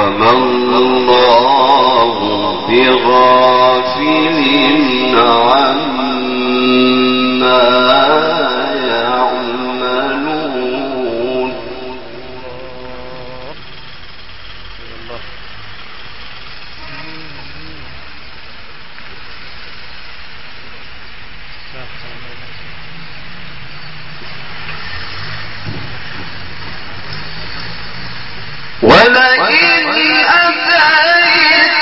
وما الله بغافل عما يعملون. ولئن أتيت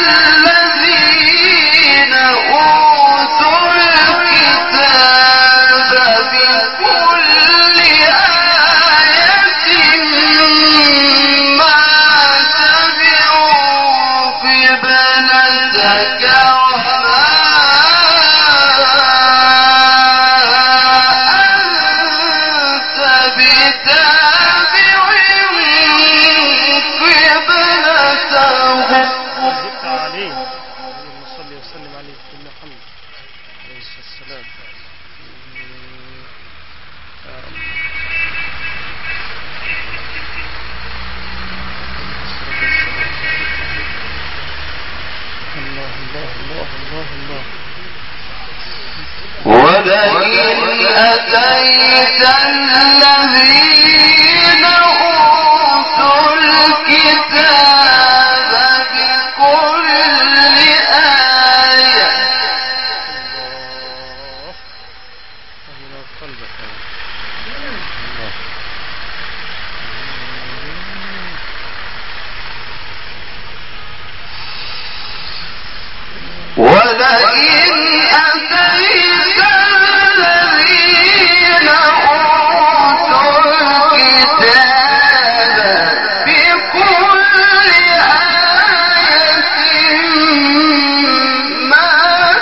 الذين أوتوا الكتاب بكل آية ما تبعوا قبلتك وما أنت بتابع عليه صلى وسلم عليه كل حمد عليه السلام. الله الله الله الله الله. ولئن أتيت الذين أوتوا الكتاب بكل آية ولئن أتيت الذين أوتوا الكتاب بكل آية ما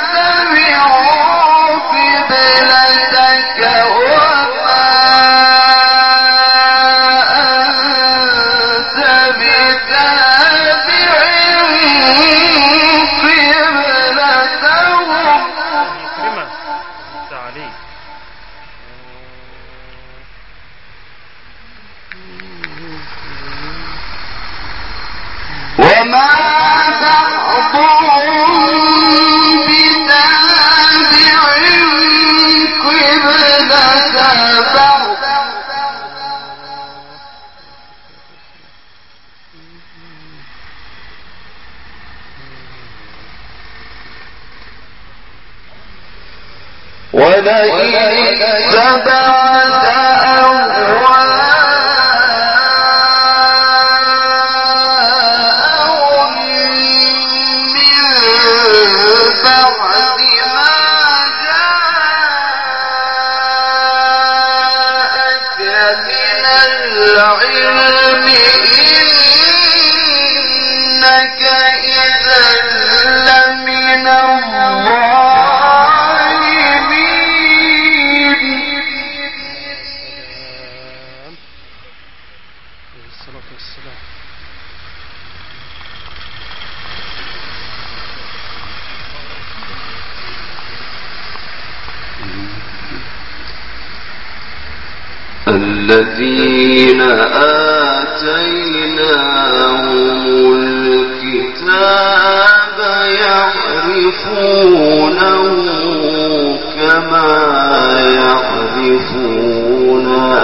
تبعوا قبلتك وما أنت بتابع وما بعضهم بتابع قبلة بعض ولئن اتبعت أهواءهم من بعد ما جاءك من العلم إنك إذا لمن الذين آتيناهم الكتاب يعرفونه كما يعرفون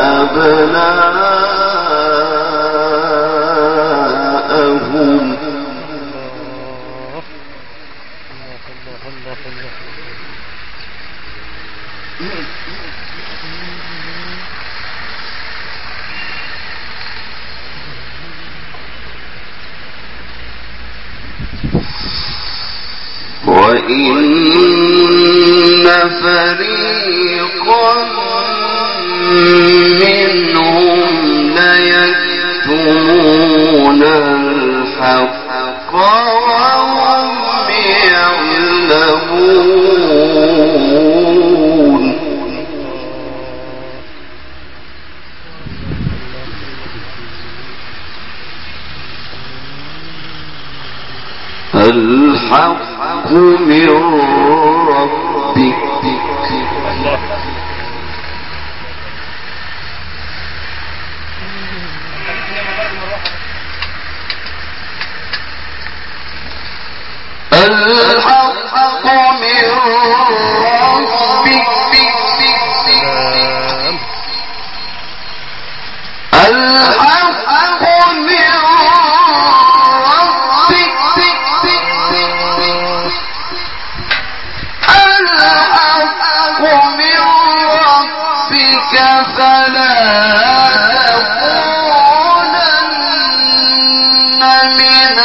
أبناءهم وإن فريقا منهم ليكتمون الحق وهم يعلمون. الحق من ربك. فلا تكونن من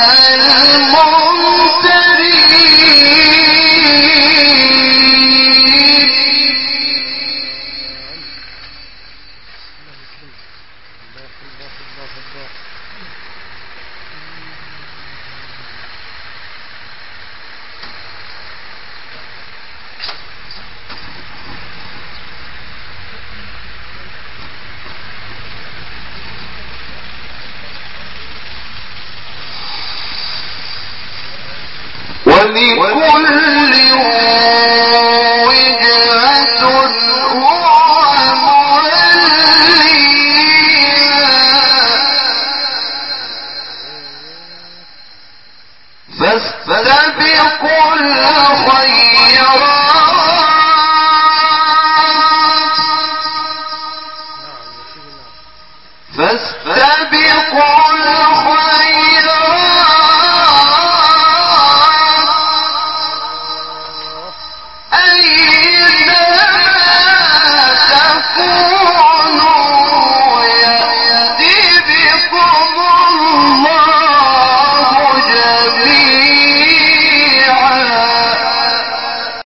ولكل وجهة هو موليها فاستبقوا الخيرات أينما تكونوا